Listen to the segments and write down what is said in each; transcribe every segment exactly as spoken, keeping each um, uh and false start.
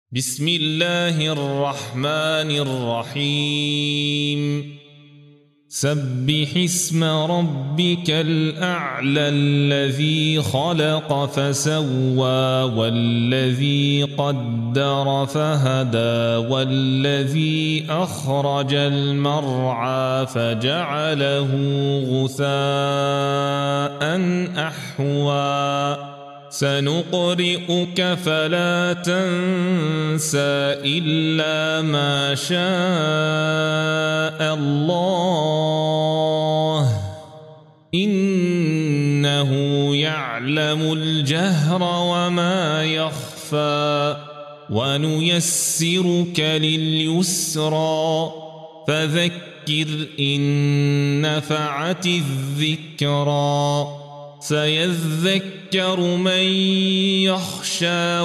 بسم الله الرحمن الرحيم سبح اسم ربك الأعلى الذي خلق فسوى والذي قدر فهدى والذي أخرج المرعى فجعله غثاء أحوى سنقرئك فلا تنسى إلا ما شاء الله إنه يعلم الجهر وما يخفى ونيسرك لليسرى فذكر إن نفعت الذكرى سيذكر من يخشى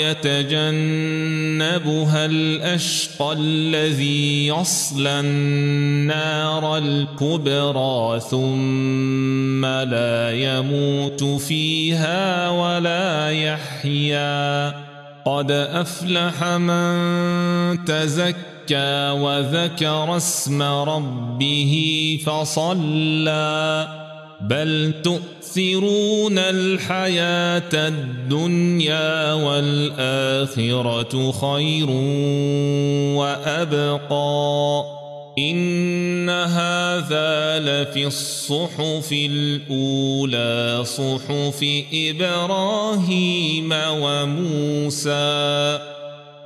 ويتجنبها الأشقى الذي يصلى النار الكبرى ثم لا يموت فيها ولا يحيا قد أفلح من تزكى وذكر اسم ربه فصلى بل تؤثرون الحياة الدنيا والآخرة خير وأبقى إن هذا لفي الصحف الأولى صحف إبراهيم وموسى